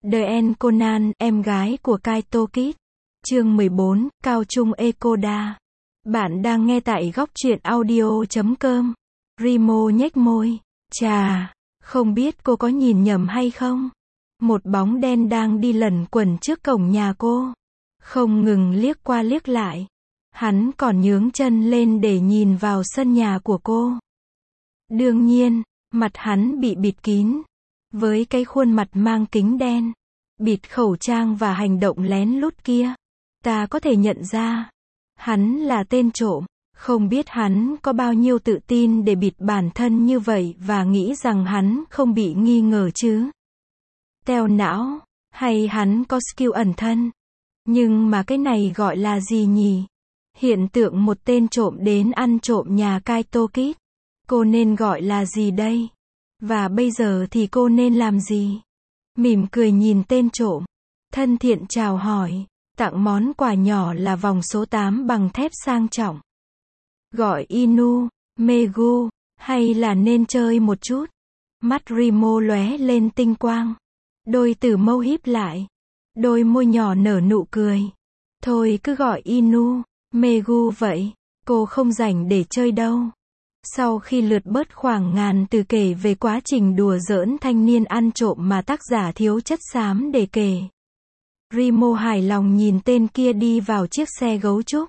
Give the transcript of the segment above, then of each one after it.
The Conan, em gái của Kaito Kid. Chương 14, Cao Trung Ekoda. Bạn đang nghe tại góc truyện audio.com. Rimo nhếch môi. Chà, không biết cô có nhìn nhầm hay không? Một bóng đen đang đi lẩn quẩn trước cổng nhà cô. Không ngừng liếc qua liếc lại. Hắn còn nhướng chân lên để nhìn vào sân nhà của cô. Đương nhiên, mặt hắn bị bịt kín. Với cái khuôn mặt mang kính đen, bịt khẩu trang và hành động lén lút kia, ta có thể nhận ra, hắn là tên trộm. Không biết hắn có bao nhiêu tự tin để bịt bản thân như vậy và nghĩ rằng hắn không bị nghi ngờ chứ. Teo não, hay hắn có skill ẩn thân. Nhưng mà cái này gọi là gì nhỉ? Hiện tượng một tên trộm đến ăn trộm nhà Kaito Kid. Cô nên gọi là gì đây? Và bây giờ thì cô nên làm gì? Mỉm cười nhìn tên trộm, thân thiện chào hỏi, tặng món quà nhỏ là vòng số 8 bằng thép sang trọng. Gọi Inu, Megu, hay là nên chơi một chút? Mắt Rimo lóe lên tinh quang. Đôi tử mâu híp lại. Đôi môi nhỏ nở nụ cười. Thôi cứ gọi Inu, Megu vậy, cô không rảnh để chơi đâu. Sau khi lượt bớt khoảng ngàn từ kể về quá trình đùa giỡn thanh niên ăn trộm mà tác giả thiếu chất xám để kể, Rimo hài lòng nhìn tên kia đi vào chiếc xe gấu trúc.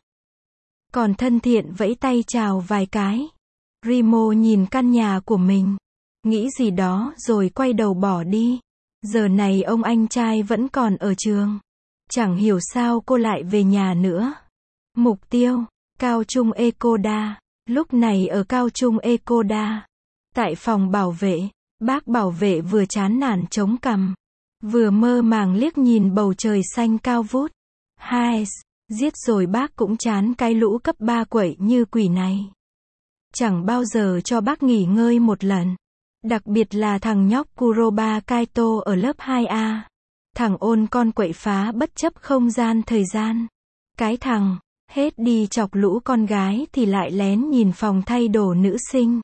Còn thân thiện vẫy tay chào vài cái. Rimo nhìn căn nhà của mình, nghĩ gì đó rồi quay đầu bỏ đi. Giờ này ông anh trai vẫn còn ở trường. Chẳng hiểu sao cô lại về nhà nữa. Mục tiêu, Cao Trung Ekoda. Lúc này ở Cao Trung Ekoda, tại phòng bảo vệ, bác bảo vệ vừa chán nản chống cằm, vừa mơ màng liếc nhìn bầu trời xanh cao vút. Hai, giết rồi bác cũng chán cái lũ cấp 3 quậy như quỷ này. Chẳng bao giờ cho bác nghỉ ngơi một lần. Đặc biệt là thằng nhóc Kuroba Kaito ở lớp 2A. Thằng ôn con quậy phá bất chấp không gian thời gian. Cái thằng hết đi chọc lũ con gái thì lại lén nhìn phòng thay đồ nữ sinh.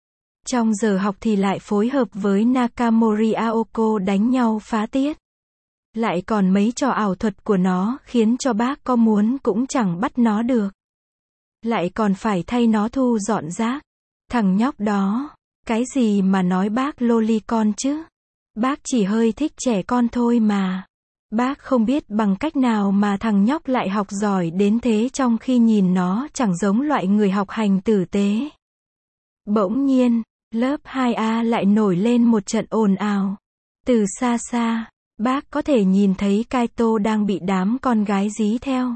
Trong giờ học thì lại phối hợp với Nakamori Aoko đánh nhau phá tiết. Lại còn mấy trò ảo thuật của nó khiến cho bác có muốn cũng chẳng bắt nó được. Lại còn phải thay nó thu dọn rác. Thằng nhóc đó, cái gì mà nói bác lolicon chứ? Bác chỉ hơi thích trẻ con thôi mà. Bác không biết bằng cách nào mà thằng nhóc lại học giỏi đến thế trong khi nhìn nó chẳng giống loại người học hành tử tế. Bỗng nhiên, lớp 2A lại nổi lên một trận ồn ào. Từ xa xa, bác có thể nhìn thấy Kaito đang bị đám con gái dí theo.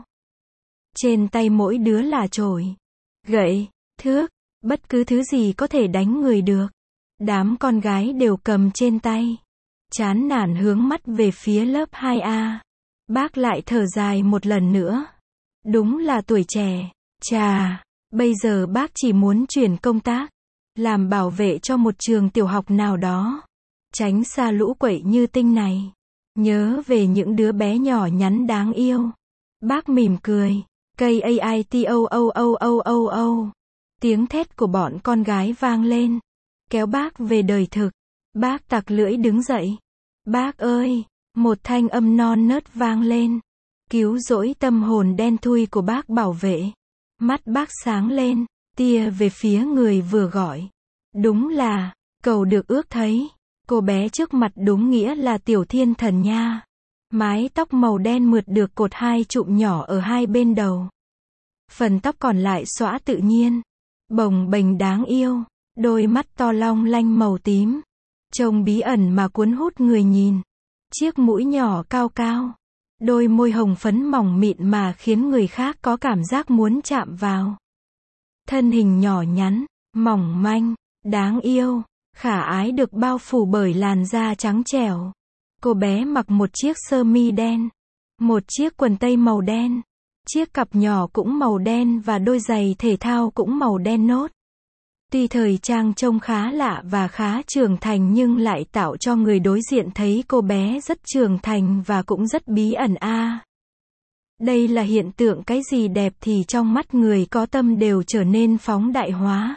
Trên tay mỗi đứa là chổi, gậy, thước, bất cứ thứ gì có thể đánh người được. Đám con gái đều cầm trên tay. Chán nản hướng mắt về phía lớp 2A. Bác lại thở dài một lần nữa. Đúng là tuổi trẻ. Chà, bây giờ bác chỉ muốn chuyển công tác, làm bảo vệ cho một trường tiểu học nào đó. Tránh xa lũ quậy như Tinh này. Nhớ về những đứa bé nhỏ nhắn đáng yêu. Bác mỉm cười. Kaito. Tiếng thét của bọn con gái vang lên. Kéo bác về đời thực. Bác tặc lưỡi đứng dậy. Bác ơi! Một thanh âm non nớt vang lên. Cứu rỗi tâm hồn đen thui của bác bảo vệ. Mắt bác sáng lên, tia về phía người vừa gọi. Đúng là, cầu được ước thấy. Cô bé trước mặt đúng nghĩa là Tiểu Thiên Thần nha. Mái tóc màu đen mượt được cột hai chụm nhỏ ở hai bên đầu. Phần tóc còn lại xõa tự nhiên. Bồng bềnh đáng yêu. Đôi mắt to long lanh màu tím. Trông bí ẩn mà cuốn hút người nhìn. Chiếc mũi nhỏ cao cao. Đôi môi hồng phấn mỏng mịn mà khiến người khác có cảm giác muốn chạm vào. Thân hình nhỏ nhắn, mỏng manh, đáng yêu, khả ái được bao phủ bởi làn da trắng trẻo. Cô bé mặc một chiếc sơ mi đen, một chiếc quần tây màu đen, chiếc cặp nhỏ cũng màu đen và đôi giày thể thao cũng màu đen nốt. Tuy thời trang trông khá lạ và khá trưởng thành nhưng lại tạo cho người đối diện thấy cô bé rất trưởng thành và cũng rất bí ẩn a. Đây là hiện tượng cái gì đẹp thì trong mắt người có tâm đều trở nên phóng đại hóa.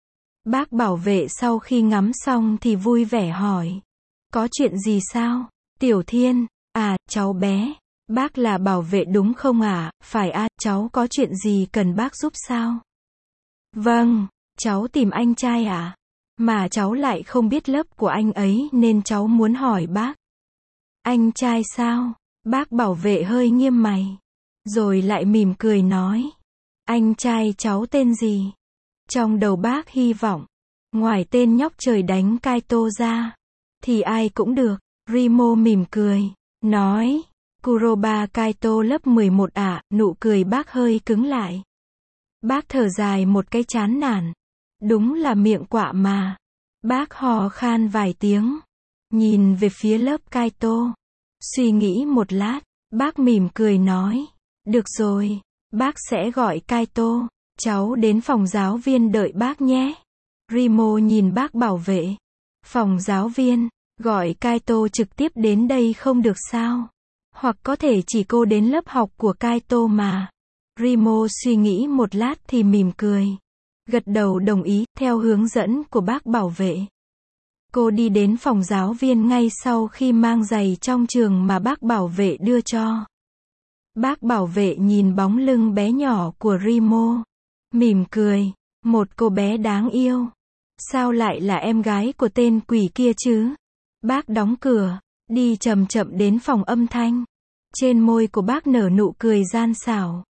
Bác bảo vệ sau khi ngắm xong thì vui vẻ hỏi. Có chuyện gì sao? Tiểu Thiên, à, cháu bé, bác là bảo vệ đúng không ạ? Phải à, cháu có chuyện gì cần bác giúp sao? Vâng, cháu tìm anh trai ạ. Mà cháu lại không biết lớp của anh ấy nên cháu muốn hỏi bác. Anh trai sao? Bác bảo vệ hơi nghiêm mày. Rồi lại mỉm cười nói. Anh trai cháu tên gì? Trong đầu bác hy vọng. Ngoài tên nhóc trời đánh Kaito ra. Thì ai cũng được. Rimo mỉm cười. Nói. Kuroba Kaito lớp 11 ạ. Nụ cười bác hơi cứng lại. Bác thở dài một cái chán nản. Đúng là miệng quạ mà. Bác hò khan vài tiếng. Nhìn về phía lớp Kaito. Suy nghĩ một lát. Bác mỉm cười nói. Được rồi. Bác sẽ gọi Kaito. Cháu đến phòng giáo viên đợi bác nhé. Rimo nhìn bác bảo vệ. Phòng giáo viên. Gọi Kaito trực tiếp đến đây không được sao? Hoặc có thể chỉ cô đến lớp học của Kaito mà. Rimo suy nghĩ một lát thì mỉm cười. Gật đầu đồng ý, theo hướng dẫn của bác bảo vệ. Cô đi đến phòng giáo viên ngay sau khi mang giày trong trường mà bác bảo vệ đưa cho. Bác bảo vệ nhìn bóng lưng bé nhỏ của Rimo. Mỉm cười. Một cô bé đáng yêu. Sao lại là em gái của tên quỷ kia chứ? Bác đóng cửa. Đi chậm chậm đến phòng âm thanh. Trên môi của bác nở nụ cười gian xảo.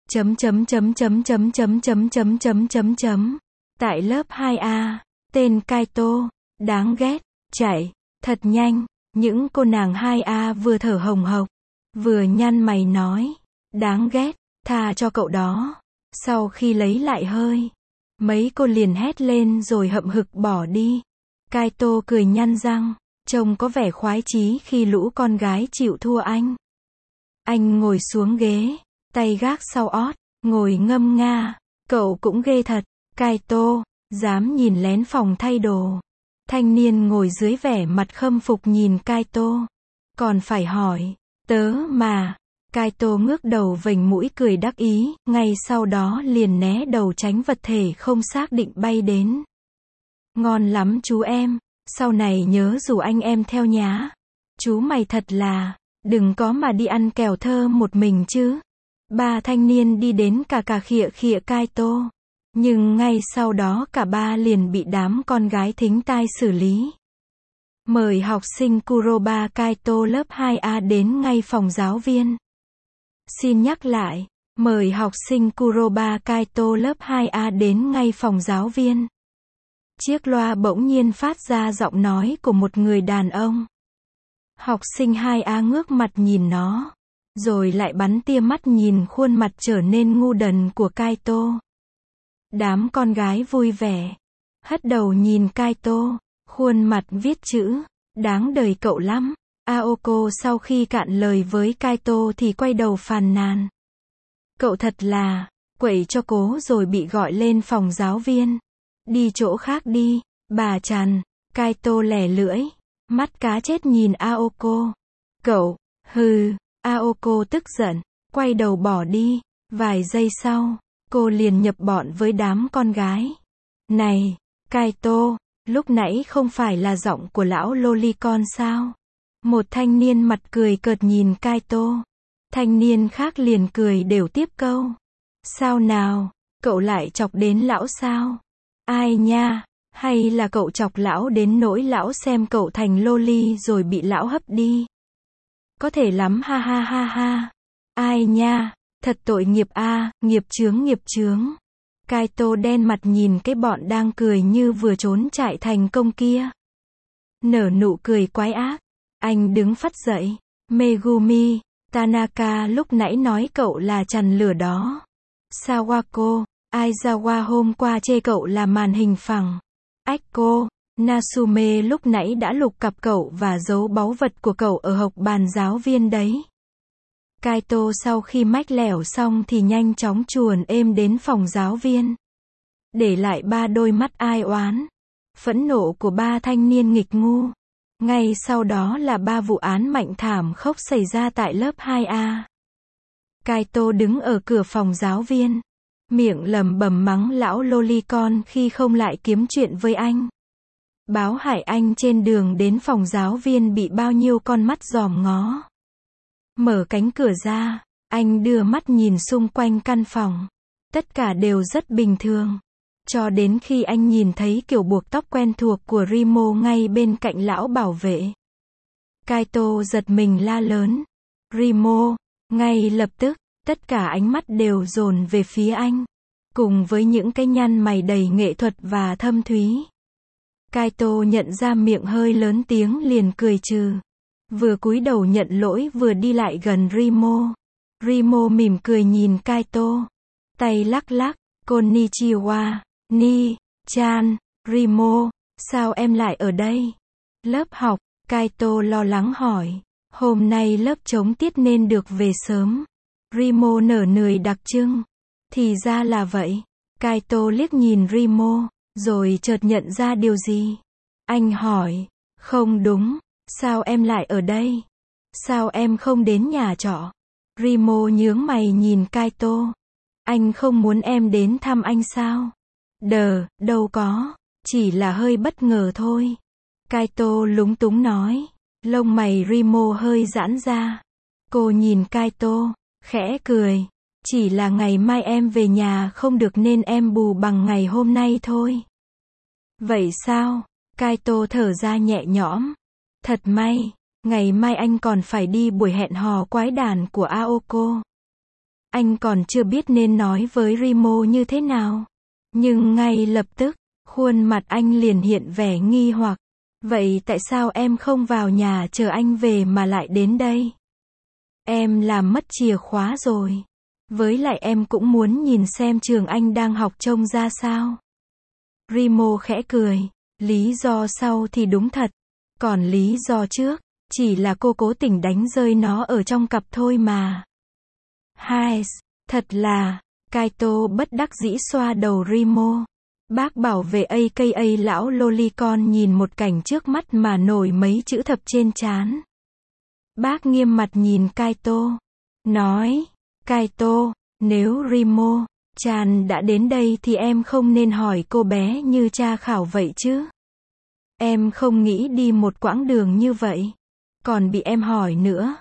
Tại lớp 2A. Tên Kaito. Đáng ghét. Chạy. Thật nhanh. Những cô nàng 2A vừa thở hồng hộc. Vừa nhăn mày nói. Đáng ghét. Tha cho cậu đó. Sau khi lấy lại hơi. Mấy cô liền hét lên rồi hậm hực bỏ đi. Kaito cười nhăn răng. Trông có vẻ khoái chí khi lũ con gái chịu thua anh. Anh ngồi xuống ghế. Tay gác sau ót. Ngồi ngâm nga. Cậu cũng ghê thật. Kaito. Dám nhìn lén phòng thay đồ. Thanh niên ngồi dưới vẻ mặt khâm phục nhìn Kaito. Còn phải hỏi. Tớ mà. Kaito ngước đầu vểnh mũi cười đắc ý. Ngay sau đó liền né đầu tránh vật thể không xác định bay đến. Ngon lắm chú em. Sau này nhớ rủ anh em theo nhá. Chú mày thật là. Đừng có mà đi ăn kẹo thơ một mình chứ. Ba thanh niên đi đến cà khịa khịa Kaito. Nhưng ngay sau đó cả ba liền bị đám con gái thính tai xử lý. Mời học sinh Kuroba Kaito lớp 2A đến ngay phòng giáo viên. Xin nhắc lại. Mời học sinh Kuroba Kaito lớp 2A đến ngay phòng giáo viên. Chiếc loa bỗng nhiên phát ra giọng nói của một người đàn ông. Học sinh 2A ngước mặt nhìn nó. Rồi lại bắn tia mắt nhìn khuôn mặt trở nên ngu đần của Kaito. Đám con gái vui vẻ. Hất đầu nhìn Kaito. Khuôn mặt viết chữ. Đáng đời cậu lắm. Aoko sau khi cạn lời với Kaito thì quay đầu phàn nàn. Cậu thật là. Quậy cho cố rồi bị gọi lên phòng giáo viên. Đi chỗ khác đi. Bà Trần. Kaito lẻ lưỡi. Mắt cá chết nhìn Aoko. Cậu. Hừ. Aoko tức giận. Quay đầu bỏ đi. Vài giây sau. Cô liền nhập bọn với đám con gái. Này. Kaito. Lúc nãy không phải là giọng của lão Lolicon sao? Một thanh niên mặt cười cợt nhìn Kaito. Thanh niên khác liền cười đều tiếp câu. Sao nào? Cậu lại chọc đến lão sao? Ai nha? Hay là cậu chọc lão đến nỗi lão xem cậu thành loli rồi bị lão hấp đi? Có thể lắm ha ha ha ha. Ai nha? Thật tội nghiệp a, nghiệp chướng nghiệp chướng. Kaito đen mặt nhìn cái bọn đang cười như vừa trốn chạy thành công kia. Nở nụ cười quái ác. Anh đứng phắt dậy. Megumi, Tanaka lúc nãy nói cậu là chằn lửa đó. Sawako, Aizawa hôm qua chê cậu là màn hình phẳng. Aiko, Natsume lúc nãy đã lục cặp cậu và giấu báu vật của cậu ở hộc bàn giáo viên đấy. Kaito sau khi mách lẻo xong thì nhanh chóng chuồn êm đến phòng giáo viên. Để lại ba đôi mắt ai oán. Phẫn nộ của ba thanh niên nghịch ngu. Ngay sau đó là ba vụ án mạnh thảm khốc xảy ra tại lớp 2A. Kaito đứng ở cửa phòng giáo viên. Miệng lẩm bẩm mắng lão Lolicon khi không lại kiếm chuyện với anh. Báo Hải Anh trên đường đến phòng giáo viên bị bao nhiêu con mắt dòm ngó. Mở cánh cửa ra, anh đưa mắt nhìn xung quanh căn phòng. Tất cả đều rất bình thường. Cho đến khi anh nhìn thấy kiểu buộc tóc quen thuộc của Rimo ngay bên cạnh lão bảo vệ. Kaito giật mình la lớn. Rimo! Ngay lập tức, tất cả ánh mắt đều dồn về phía anh. Cùng với những cái nhăn mày đầy nghệ thuật và thâm thúy. Kaito nhận ra miệng hơi lớn tiếng liền cười trừ. Vừa cúi đầu nhận lỗi vừa đi lại gần Rimo. Rimo mỉm cười nhìn Kaito. Tay lắc lắc. Konnichiwa. Ni-chan. Rimo, sao em lại ở đây? Lớp học. Kaito lo lắng hỏi. Hôm nay lớp trống tiết nên được về sớm. Rimo nở nụ đặc trưng. Thì ra là vậy. Kaito liếc nhìn Rimo, rồi chợt nhận ra điều gì. Anh hỏi. Không đúng, sao em lại ở đây? Sao em không đến nhà trọ? Rimo nhướng mày nhìn Kaito. Anh không muốn em đến thăm anh sao? Đâu có, chỉ là hơi bất ngờ thôi. Kaito lúng túng nói. Lông mày Rimo hơi giãn ra. Cô nhìn Kaito, khẽ cười. Chỉ là ngày mai em về nhà không được nên em bù bằng ngày hôm nay thôi. Vậy sao? Kaito thở ra nhẹ nhõm. Thật may, ngày mai anh còn phải đi buổi hẹn hò quái đản của Aoko. Anh còn chưa biết nên nói với Rimo như thế nào. Nhưng ngay lập tức, khuôn mặt anh liền hiện vẻ nghi hoặc. Vậy tại sao em không vào nhà chờ anh về mà lại đến đây? Em làm mất chìa khóa rồi. Với lại em cũng muốn nhìn xem trường anh đang học trông ra sao. Rimo khẽ cười. Lý do sau thì đúng thật. Còn lý do trước, chỉ là cô cố tình đánh rơi nó ở trong cặp thôi mà. Hai, thật là, Kaito bất đắc dĩ xoa đầu Rimo. Bác bảo vệ aka lão lolicon nhìn một cảnh trước mắt mà nổi mấy chữ thập trên trán. Bác nghiêm mặt nhìn Kaito. Nói, Kaito, nếu Rimo-chan đã đến đây thì em không nên hỏi cô bé như tra khảo vậy chứ. Em không nghĩ đi một quãng đường như vậy. Còn bị em hỏi nữa.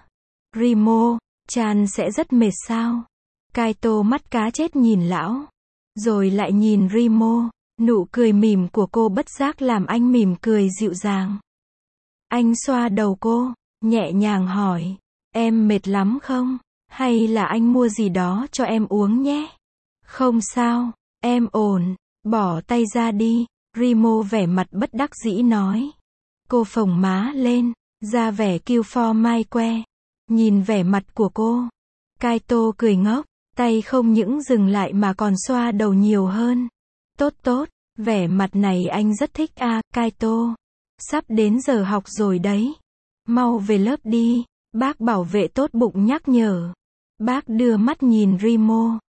Rimo-chan sẽ rất mệt sao? Kaito mắt cá chết nhìn lão. Rồi lại nhìn Rimo. Nụ cười mỉm của cô bất giác làm anh mỉm cười dịu dàng. Anh xoa đầu cô, nhẹ nhàng hỏi. Em mệt lắm không? Hay là anh mua gì đó cho em uống nhé? Không sao, em ổn. Bỏ tay ra đi. Rimo vẻ mặt bất đắc dĩ nói. Cô phồng má lên, ra vẻ kiêu pho mai que. Nhìn vẻ mặt của cô. Kaito cười ngốc, tay không những dừng lại mà còn xoa đầu nhiều hơn. Tốt, vẻ mặt này anh rất thích à, Kaito. Sắp đến giờ học rồi đấy. Mau về lớp đi, bác bảo vệ tốt bụng nhắc nhở. Bác đưa mắt nhìn Rimo.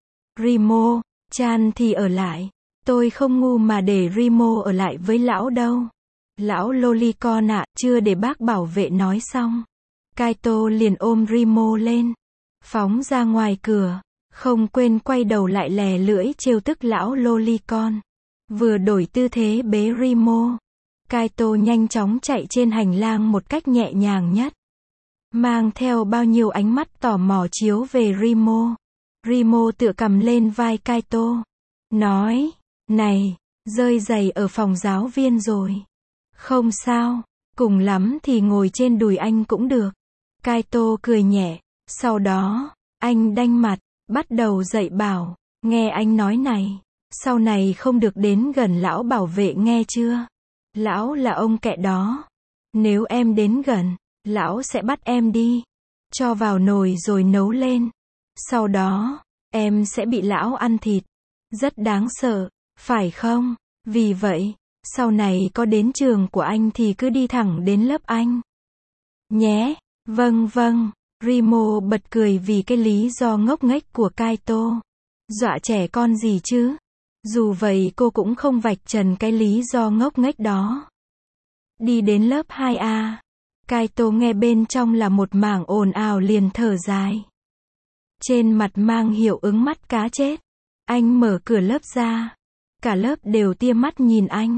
Rimo-chan thì ở lại. Tôi không ngu mà để Rimo ở lại với lão đâu. Lão lolicon ạ, chưa để bác bảo vệ nói xong. Kaito liền ôm Rimo lên. Phóng ra ngoài cửa. Không quên quay đầu lại lè lưỡi trêu tức lão lolicon. Vừa đổi tư thế bế Rimo. Kaito nhanh chóng chạy trên hành lang một cách nhẹ nhàng nhất. Mang theo bao nhiêu ánh mắt tò mò chiếu về Rimo. Rimo tựa cầm lên vai Kaito. Nói, này, rơi giày ở phòng giáo viên rồi. Không sao, cùng lắm thì ngồi trên đùi anh cũng được. Kaito cười nhẹ, sau đó, anh đanh mặt, bắt đầu dạy bảo, nghe anh nói này. Sau này không được đến gần lão bảo vệ nghe chưa? Lão là ông kẹ đó. Nếu em đến gần, lão sẽ bắt em đi. Cho vào nồi rồi nấu lên. Sau đó, em sẽ bị lão ăn thịt. Rất đáng sợ, phải không? Vì vậy, sau này có đến trường của anh thì cứ đi thẳng đến lớp anh. Nhé, vâng. Rimo bật cười vì cái lý do ngốc nghếch của Kaito. Dọa trẻ con gì chứ? Dù vậy cô cũng không vạch trần cái lý do ngốc nghếch đó. Đi đến lớp 2A. Kaito nghe bên trong là một mảng ồn ào liền thở dài. Trên mặt mang hiệu ứng mắt cá chết. Anh mở cửa lớp ra. Cả lớp đều tia mắt nhìn anh.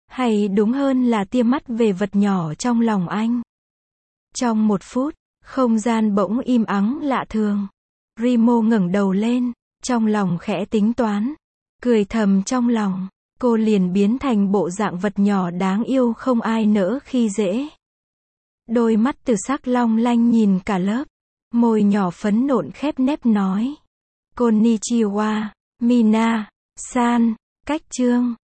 Hay đúng hơn là tia mắt về vật nhỏ trong lòng anh. Trong 1 phút, không gian bỗng im ắng lạ thường. Remo ngẩng đầu lên, trong lòng khẽ tính toán. Cười thầm trong lòng, cô liền biến thành bộ dạng vật nhỏ đáng yêu không ai nỡ khi dễ. Đôi mắt từ sắc long lanh nhìn cả lớp. Môi nhỏ phấn nộn khép nép nói. Konnichiwa, Mina, san, cách chương.